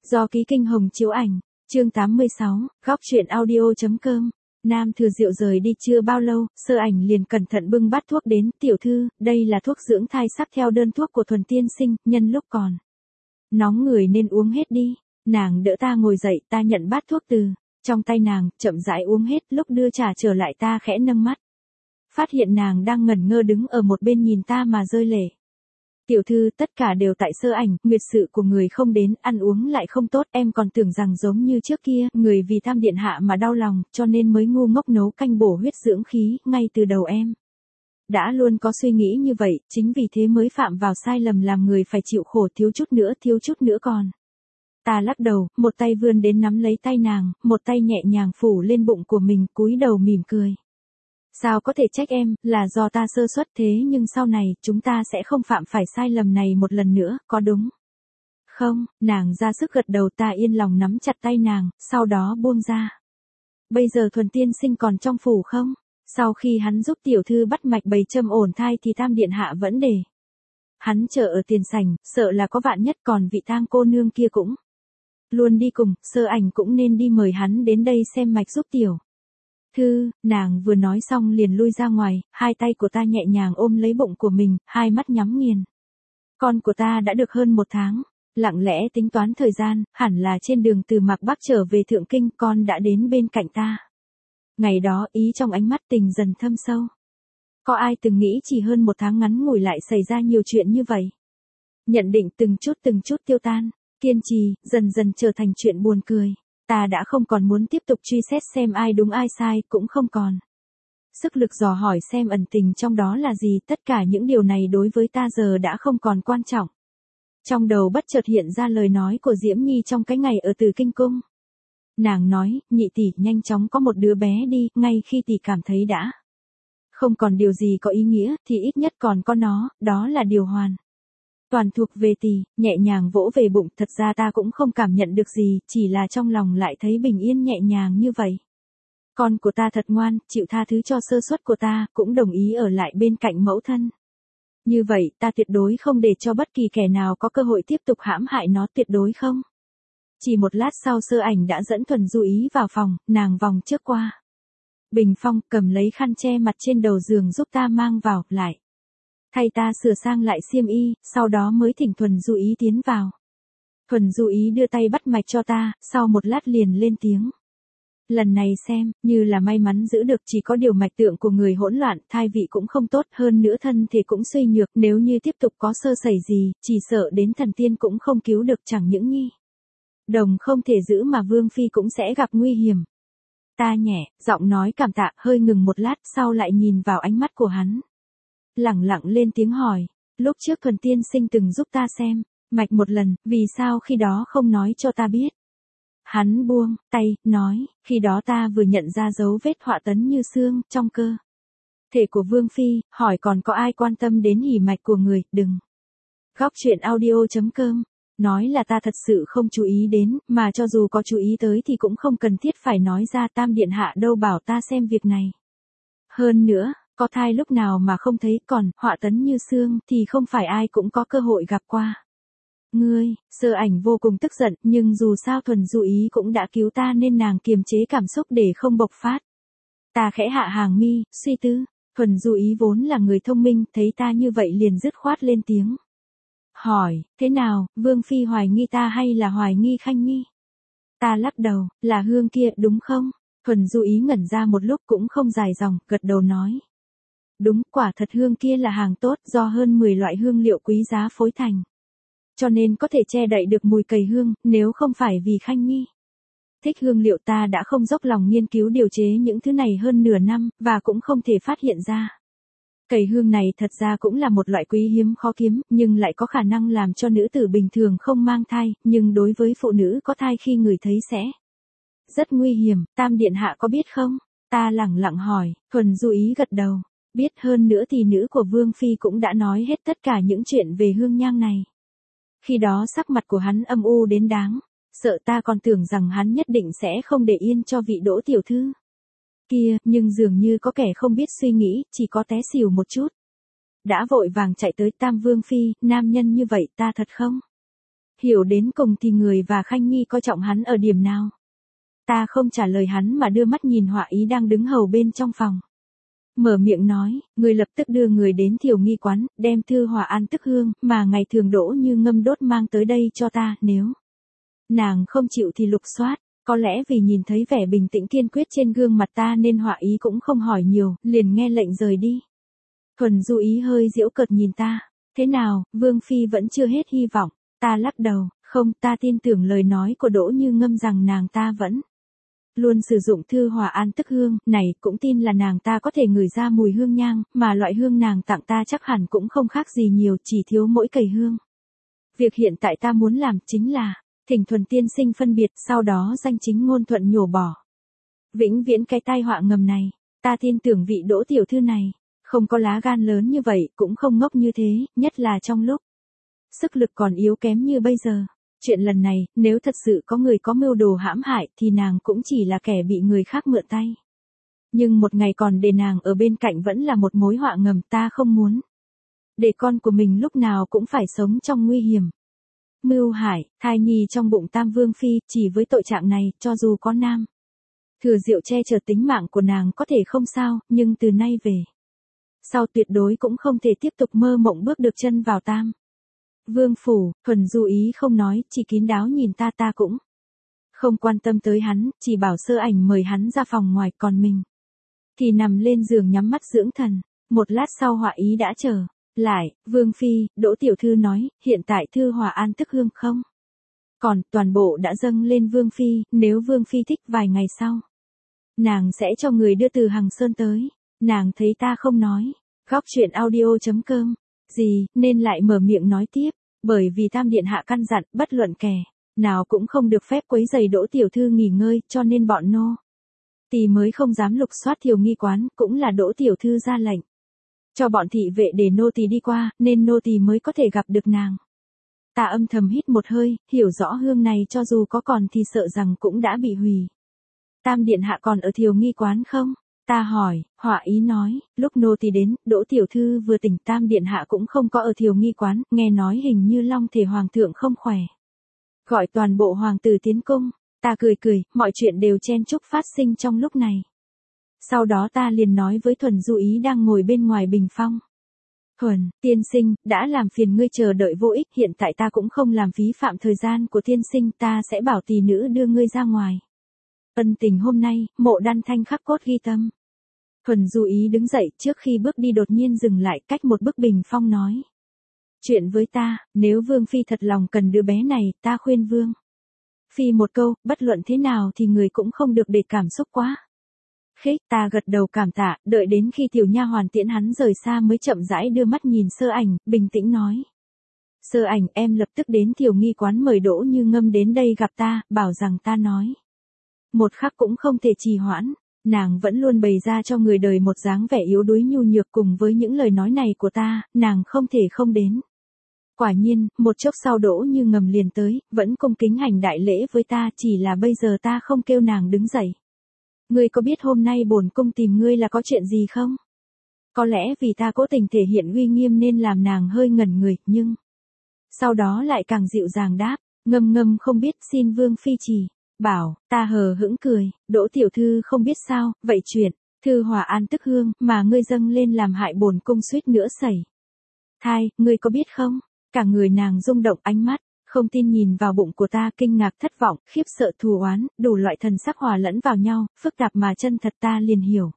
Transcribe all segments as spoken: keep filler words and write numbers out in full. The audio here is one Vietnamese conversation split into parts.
Do ký kinh hồng chiếu ảnh, chương tám mươi sáu, góc truyện audio.com. Nam Thừa Diệu rời đi chưa bao lâu, Sơ Ảnh liền cẩn thận bưng bát thuốc đến, tiểu thư, đây là thuốc dưỡng thai sắc theo đơn thuốc của Thuần tiên sinh, nhân lúc còn nóng người nên uống hết đi. Nàng đỡ ta ngồi dậy, ta nhận bát thuốc từ trong tay nàng, chậm rãi uống hết, lúc đưa trà trở lại ta khẽ nâng mắt. Phát hiện nàng đang ngẩn ngơ đứng ở một bên nhìn ta mà rơi lệ. Tiểu thư, tất cả đều tại Sơ Ảnh, nguyệt sự của người không đến, ăn uống lại không tốt, em còn tưởng rằng giống như trước kia, người vì Tam điện hạ mà đau lòng, cho nên mới ngu ngốc nấu canh bổ huyết dưỡng khí, ngay từ đầu em đã luôn có suy nghĩ như vậy, chính vì thế mới phạm vào sai lầm làm người phải chịu khổ, thiếu chút nữa, thiếu chút nữa còn. Ta lắc đầu, một tay vươn đến nắm lấy tay nàng, một tay nhẹ nhàng phủ lên bụng của mình, cúi đầu mỉm cười. Sao có thể trách em, là do ta sơ suất, thế nhưng sau này, chúng ta sẽ không phạm phải sai lầm này một lần nữa, có đúng không? Nàng ra sức gật đầu, ta yên lòng nắm chặt tay nàng, sau đó buông ra. Bây giờ Thuần tiên sinh còn trong phủ không? Sau khi hắn giúp tiểu thư bắt mạch bày châm ổn thai thì Tam điện hạ vẫn để hắn chờ ở tiền sảnh, sợ là có vạn nhất, còn vị tang cô nương kia cũng luôn đi cùng, Sơ Ảnh cũng nên đi mời hắn đến đây xem mạch giúp tiểu thư. Nàng vừa nói xong liền lui ra ngoài, hai tay của ta nhẹ nhàng ôm lấy bụng của mình, hai mắt nhắm nghiền. Con của ta đã được hơn một tháng, lặng lẽ tính toán thời gian, hẳn là trên đường từ Mạc Bắc trở về Thượng Kinh, con đã đến bên cạnh ta. Ngày đó, ý trong ánh mắt tình dần thâm sâu. Có ai từng nghĩ chỉ hơn một tháng ngắn ngủi lại xảy ra nhiều chuyện như vậy? Nhận định từng chút từng chút tiêu tan, kiên trì, dần dần trở thành chuyện buồn cười. Ta đã không còn muốn tiếp tục truy xét xem ai đúng ai sai, cũng không còn sức lực dò hỏi xem ẩn tình trong đó là gì, tất cả những điều này đối với ta giờ đã không còn quan trọng. Trong đầu bất chợt hiện ra lời nói của Diễm Nhi trong cái ngày ở Từ Kinh Cung. Nàng nói, nhị tỷ, nhanh chóng có một đứa bé đi, ngay khi tỷ cảm thấy đã không còn điều gì có ý nghĩa, thì ít nhất còn có nó, đó là điều hoàn toàn thuộc về tỷ. Nhẹ nhàng vỗ về bụng, thật ra ta cũng không cảm nhận được gì, chỉ là trong lòng lại thấy bình yên nhẹ nhàng như vậy. Con của ta thật ngoan, chịu tha thứ cho sơ suất của ta, cũng đồng ý ở lại bên cạnh mẫu thân. Như vậy, ta tuyệt đối không để cho bất kỳ kẻ nào có cơ hội tiếp tục hãm hại nó, tuyệt đối không. Chỉ một lát sau, Sơ Ảnh đã dẫn Thuần Du Ý vào phòng, nàng vòng trước qua bình phong, cầm lấy khăn che mặt trên đầu giường giúp ta mang vào, lại thay ta sửa sang lại xiêm y, sau đó mới thỉnh Thuần Du Ý tiến vào. Thuần Du Ý đưa tay bắt mạch cho ta, sau một lát liền lên tiếng. Lần này xem, như là may mắn giữ được, chỉ có điều mạch tượng của người hỗn loạn, thai vị cũng không tốt, hơn nữa thân thể cũng suy nhược, nếu như tiếp tục có sơ sẩy gì, chỉ sợ đến thần tiên cũng không cứu được, chẳng những nhi đồng không thể giữ mà Vương Phi cũng sẽ gặp nguy hiểm. Ta nhẹ, giọng nói cảm tạ, hơi ngừng một lát, sau lại nhìn vào ánh mắt của hắn. Lẳng lặng lên tiếng hỏi, lúc trước Thuần tiên sinh từng giúp ta xem mạch một lần, vì sao khi đó không nói cho ta biết? Hắn buông tay, nói, khi đó ta vừa nhận ra dấu vết họa tấn như xương trong cơ thể của Vương Phi, hỏi còn có ai quan tâm đến hỉ mạch của người, đừng. Góc truyện audio.com. Nói là ta thật sự không chú ý đến, mà cho dù có chú ý tới thì cũng không cần thiết phải nói ra, Tam điện hạ đâu bảo ta xem việc này. Hơn nữa, có thai lúc nào mà không thấy, còn họa tấn như xương thì không phải ai cũng có cơ hội gặp qua. Ngươi, Sơ Ảnh vô cùng tức giận, nhưng dù sao Thuần Du Ý cũng đã cứu ta nên nàng kiềm chế cảm xúc để không bộc phát. Ta khẽ hạ hàng mi, suy tư, Thuần Du Ý vốn là người thông minh, thấy ta như vậy liền dứt khoát lên tiếng. Hỏi, thế nào, Vương Phi hoài nghi ta hay là hoài nghi Khanh Nhi? Ta lắc đầu, là hương kia, đúng không? Thuần Du Ý ngẩn ra một lúc cũng không dài dòng, gật đầu nói. Đúng, quả thật hương kia là hàng tốt, do hơn mười loại hương liệu quý giá phối thành. Cho nên có thể che đậy được mùi cầy hương, nếu không phải vì Khanh Nhi thích hương liệu, ta đã không dốc lòng nghiên cứu điều chế những thứ này hơn nửa năm, và cũng không thể phát hiện ra. Cầy hương này thật ra cũng là một loại quý hiếm khó kiếm, nhưng lại có khả năng làm cho nữ tử bình thường không mang thai, nhưng đối với phụ nữ có thai khi ngửi thấy sẽ rất nguy hiểm. Tam điện hạ có biết không? Ta lẳng lặng hỏi. Thuần Du Ý gật đầu. Biết, hơn nữa thì nữ của Vương Phi cũng đã nói hết tất cả những chuyện về hương nhang này. Khi đó sắc mặt của hắn âm u đến đáng sợ, ta còn tưởng rằng hắn nhất định sẽ không để yên cho vị Đỗ tiểu thư kia, nhưng dường như có kẻ không biết suy nghĩ, chỉ có té xỉu một chút đã vội vàng chạy tới. Tam Vương Phi, nam nhân như vậy ta thật không hiểu đến cùng thì người và Khanh Nhi coi trọng hắn ở điểm nào. Ta không trả lời hắn mà đưa mắt nhìn Họa Ý đang đứng hầu bên trong phòng. Mở miệng nói, người lập tức đưa người đến Thiều Nghi quán, đem thư Hòa An Tức Hương, mà ngày thường Đỗ Như Ngâm đốt mang tới đây cho ta, nếu nàng không chịu thì lục soát. Có lẽ vì nhìn thấy vẻ bình tĩnh kiên quyết trên gương mặt ta nên Họa Ý cũng không hỏi nhiều, liền nghe lệnh rời đi. Thuần Du Ý hơi giễu cợt nhìn ta, thế nào, Vương Phi vẫn chưa hết hy vọng, ta lắc đầu, không, ta tin tưởng lời nói của Đỗ Như Ngâm rằng nàng ta vẫn luôn sử dụng thư Hòa An Tức Hương, này cũng tin là nàng ta có thể ngửi ra mùi hương nhang, mà loại hương nàng tặng ta chắc hẳn cũng không khác gì nhiều, chỉ thiếu mỗi cầy hương. Việc hiện tại ta muốn làm chính là thỉnh Thuần tiên sinh phân biệt, sau đó danh chính ngôn thuận nhổ bỏ vĩnh viễn cái tai họa ngầm này. Ta tin tưởng vị Đỗ tiểu thư này không có lá gan lớn như vậy, cũng không ngốc như thế, nhất là trong lúc sức lực còn yếu kém như bây giờ. Chuyện lần này, nếu thật sự có người có mưu đồ hãm hại thì nàng cũng chỉ là kẻ bị người khác mượn tay. Nhưng một ngày còn để nàng ở bên cạnh vẫn là một mối họa ngầm, ta không muốn để con của mình lúc nào cũng phải sống trong nguy hiểm. Mưu hại, thai nhi trong bụng Tam Vương Phi, chỉ với tội trạng này, cho dù có Nam Thừa Diệu che chở tính mạng của nàng có thể không sao, nhưng từ nay về sau tuyệt đối cũng không thể tiếp tục mơ mộng bước được chân vào Tam Vương phủ. Thuần Du Ý không nói, chỉ kín đáo nhìn ta, ta cũng không quan tâm tới hắn, chỉ bảo Sơ Ảnh mời hắn ra phòng ngoài, còn mình thì nằm lên giường nhắm mắt dưỡng thần. Một lát sau Họa Ý đã trở lại, Vương Phi, Đỗ tiểu thư nói, hiện tại thư Hòa An Tức Hương không còn, toàn bộ đã dâng lên Vương Phi, nếu Vương Phi thích vài ngày sau nàng sẽ cho người đưa từ Hằng Sơn tới. Nàng thấy ta không nói, góc truyện audio chấm com gì, nên lại mở miệng nói tiếp, bởi vì Tam điện hạ căn dặn, bất luận kẻ nào cũng không được phép quấy rầy Đỗ tiểu thư nghỉ ngơi, cho nên bọn nô tỳ mới không dám lục soát Thiều Nghi quán, cũng là Đỗ tiểu thư ra lệnh cho bọn thị vệ để nô tỳ đi qua, nên nô tỳ mới có thể gặp được nàng. Ta âm thầm hít một hơi, hiểu rõ hương này cho dù có còn thì sợ rằng cũng đã bị hủy. Tam điện hạ còn ở Thiều Nghi quán không? Ta hỏi. Họa Ý nói, lúc nô tỳ đến, Đỗ tiểu thư vừa tỉnh, Tam điện hạ cũng không có ở Thiều Nghi quán, nghe nói hình như Long thể hoàng thượng không khỏe, gọi toàn bộ hoàng tử tiến cung. Ta cười cười, mọi chuyện đều chen chúc phát sinh trong lúc này. Sau đó ta liền nói với Thuần Du Ý đang ngồi bên ngoài bình phong. Thuần, tiên sinh, đã làm phiền ngươi chờ đợi vô ích, hiện tại ta cũng không làm phí phạm thời gian của tiên sinh, ta sẽ bảo tỳ nữ đưa ngươi ra ngoài. Ân tình hôm nay, Mộ Đan Thanh khắc cốt ghi tâm. Thuần Du Ý đứng dậy, trước khi bước đi đột nhiên dừng lại, cách một bức bình phong nói chuyện với ta, nếu Vương Phi thật lòng cần đứa bé này, ta khuyên Vương Phi một câu, bất luận thế nào thì người cũng không được để cảm xúc quá khích. Ta gật đầu cảm tạ, đợi đến khi tiểu nha hoàn tiễn hắn rời xa mới chậm rãi đưa mắt nhìn Sơ Ảnh, bình tĩnh nói. Sơ Ảnh, em lập tức đến Thiều Nghi quán mời Đỗ Như Ngâm đến đây gặp ta, bảo rằng ta nói một khắc cũng không thể trì hoãn. Nàng vẫn luôn bày ra cho người đời một dáng vẻ yếu đuối nhu nhược, cùng với những lời nói này của ta, nàng không thể không đến. Quả nhiên, một chốc sau Đỗ Như Ngầm liền tới, vẫn cung kính hành đại lễ với ta, chỉ là bây giờ ta không kêu nàng đứng dậy. Ngươi có biết hôm nay bổn cung tìm ngươi là có chuyện gì không? Có lẽ vì ta cố tình thể hiện uy nghiêm nên làm nàng hơi ngẩn người, nhưng sau đó lại càng dịu dàng đáp, Ngâm Ngâm không biết, xin Vương Phi chỉ bảo. Ta hờ hững cười, Đỗ tiểu thư không biết sao, vậy chuyện thư Hòa An Tức Hương mà ngươi dâng lên làm hại bổn cung suýt nữa xảy thai, ngươi có biết không? Cả người nàng rung động, ánh mắt không tin nhìn vào bụng của ta, kinh ngạc, thất vọng, khiếp sợ, thù oán, đủ loại thần sắc hòa lẫn vào nhau, phức tạp mà chân thật. Ta liền hiểu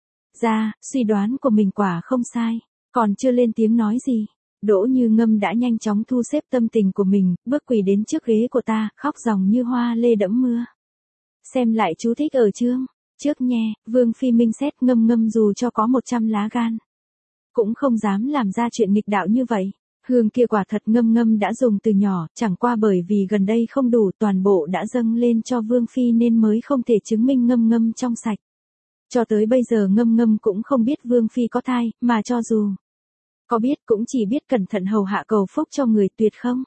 ra, suy đoán của mình quả không sai. Còn chưa lên tiếng nói gì, Đỗ Như Ngâm đã nhanh chóng thu xếp tâm tình của mình, bước quỳ đến trước ghế của ta, khóc ròng như hoa lê đẫm mưa. Xem lại chú thích ở chương trước nhé. Vương Phi minh xét, Ngâm Ngâm dù cho có một trăm lá gan cũng không dám làm ra chuyện nghịch đạo như vậy. Hương kia quả thật Ngâm Ngâm đã dùng từ nhỏ, chẳng qua bởi vì gần đây không đủ, toàn bộ đã dâng lên cho Vương Phi nên mới không thể chứng minh Ngâm Ngâm trong sạch. Cho tới bây giờ Ngâm Ngâm cũng không biết Vương Phi có thai, mà cho dù có biết cũng chỉ biết cẩn thận hầu hạ cầu phúc cho người, tuyệt không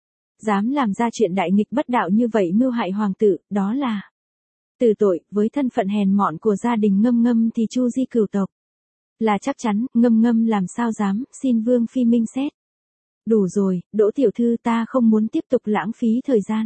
dám làm ra chuyện đại nghịch bất đạo như vậy, mưu hại hoàng tử, đó là tử tội. Với thân phận hèn mọn của gia đình Ngâm Ngâm thì Chu Di cửu tộc là chắc chắn, Ngâm Ngâm làm sao dám, xin Vương Phi minh xét. Đủ rồi, Đỗ tiểu thư, ta không muốn tiếp tục lãng phí thời gian.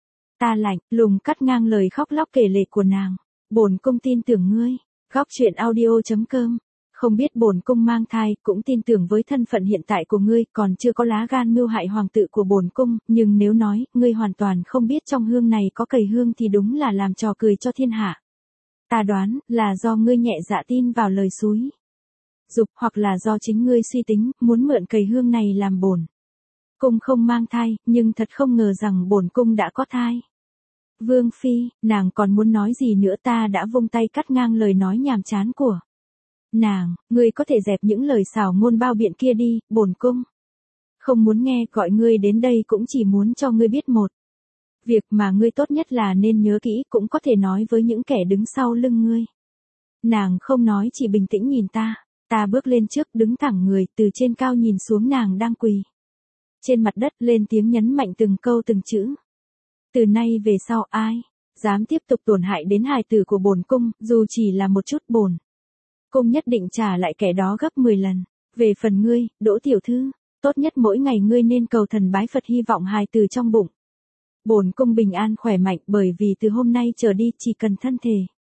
Ta lạnh lùng cắt ngang lời khóc lóc kể lể của nàng. Bổn cung tin tưởng ngươi. Góc truyện audio chấm com. Không biết bổn cung mang thai, cũng tin tưởng với thân phận hiện tại của ngươi, còn chưa có lá gan mưu hại hoàng tử của bổn cung, nhưng nếu nói, ngươi hoàn toàn không biết trong hương này có cầy hương thì đúng là làm trò cười cho thiên hạ. Ta đoán, là do ngươi nhẹ dạ tin vào lời xúi dục, hoặc là do chính ngươi suy tính, muốn mượn cầy hương này làm bổn cung không mang thai, nhưng thật không ngờ rằng bổn cung đã có thai. Vương phi, nàng còn muốn nói gì nữa, ta đã vung tay cắt ngang lời nói nhàm chán của nàng. Ngươi có thể dẹp những lời xảo ngôn bao biện kia đi, bổn cung không muốn nghe, gọi ngươi đến đây cũng chỉ muốn cho ngươi biết một việc mà ngươi tốt nhất là nên nhớ kỹ, cũng có thể nói với những kẻ đứng sau lưng ngươi. Nàng không nói, chỉ bình tĩnh nhìn ta. Ta bước lên trước, đứng thẳng người, từ trên cao nhìn xuống nàng đang quỳ trên mặt đất, lên tiếng nhấn mạnh từng câu từng chữ. Từ nay về sau, ai dám tiếp tục tổn hại đến hài tử của bổn cung, dù chỉ là một chút, bổn cung nhất định trả lại kẻ đó gấp mười lần. Về phần ngươi, Đỗ tiểu thư, tốt nhất mỗi ngày ngươi nên cầu thần bái Phật, hy vọng hài tử trong bụng bổn cung bình an khỏe mạnh, bởi vì từ hôm nay trở đi, chỉ cần thân thể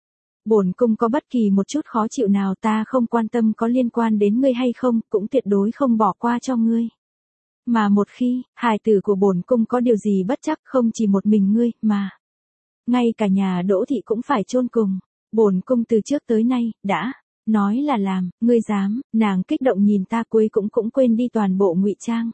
bổn cung có bất kỳ một chút khó chịu nào, ta không quan tâm có liên quan đến ngươi hay không, cũng tuyệt đối không bỏ qua cho ngươi. Mà một khi hài tử của bổn cung có điều gì bất trắc, không chỉ một mình ngươi, mà ngay cả nhà Đỗ thị cũng phải chôn cùng. Bổn cung từ trước tới nay đã nói là làm, ngươi dám? Nàng kích động nhìn ta, cuối cũng cũng quên đi toàn bộ ngụy trang.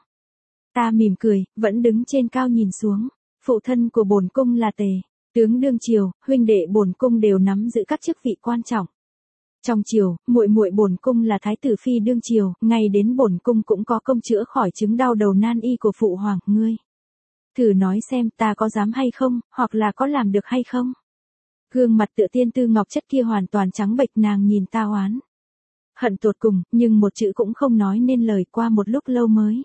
Ta mỉm cười, vẫn đứng trên cao nhìn xuống. Phụ thân của bổn cung là Tề tướng đương triều, huynh đệ bổn cung đều nắm giữ các chức vị quan trọng trong triều, muội muội bổn cung là thái tử phi đương triều, ngay đến bổn cung cũng có công chữa khỏi chứng đau đầu nan y của phụ hoàng. Ngươi thử nói xem, ta có dám hay không, hoặc là có làm được hay không? Gương mặt tựa tiên tư ngọc chất kia hoàn toàn trắng bệch, nàng nhìn ta oán hận tột cùng, nhưng một chữ cũng không nói nên lời. Qua một lúc lâu mới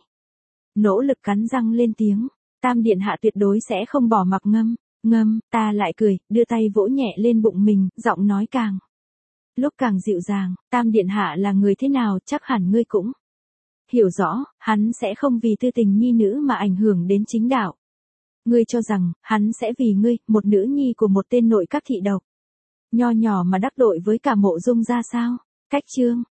nỗ lực cắn răng lên tiếng. Tam điện hạ tuyệt đối sẽ không bỏ mặc ngâm ngâm. Ta lại cười, đưa tay vỗ nhẹ lên bụng mình, giọng nói càng lúc càng dịu dàng. Tam điện hạ là người thế nào, chắc hẳn ngươi cũng hiểu rõ, hắn sẽ không vì tư tình nhi nữ mà ảnh hưởng đến chính đạo. Ngươi cho rằng, hắn sẽ vì ngươi, một nữ nhi của một tên nội các thị độc nho nhỏ mà đắc tội với cả Mộ Dung ra sao? Cách chương